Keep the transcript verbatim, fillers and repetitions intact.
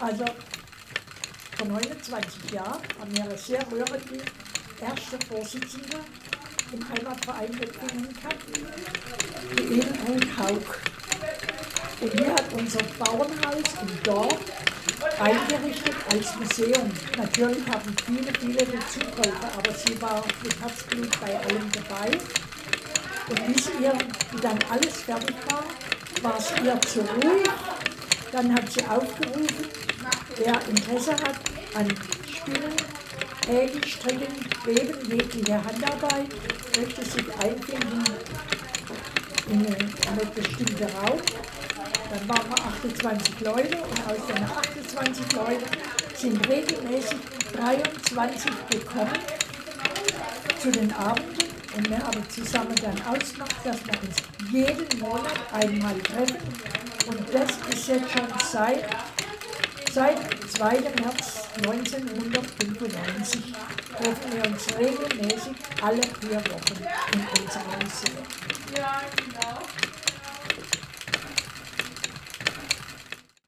Also vor neunundzwanzig Jahren haben wir eine sehr rührende erste Vorsitzende im Heimatverein Wettingen gehabt, die Edelruth Haug. Und die hat unser Bauernhaus im Dorf eingerichtet als Museum. Natürlich haben viele, viele dazugeholfen, aber sie war mit Herzblut bei allem dabei. Und bis ihr wie dann alles fertig war, war es ihr zu ruhig. Dann hat sie aufgerufen, wer Interesse hat an Spinnen, Häkeln, Stricken, Weben, jegliche Handarbeit, möchte sich einfinden in einen bestimmten Raum. Dann waren wir achtundzwanzig Leute und aus den achtundzwanzig Leuten sind regelmäßig dreiundzwanzig gekommen zu den Abenden. Und wir haben zusammen dann ausgemacht, dass wir uns jeden Monat einmal treffen. Und das ist jetzt schon seit, seit zweiten März neunzehnhundertfünfundneunzig treffen wir uns regelmäßig alle vier Wochen in unserem Museum.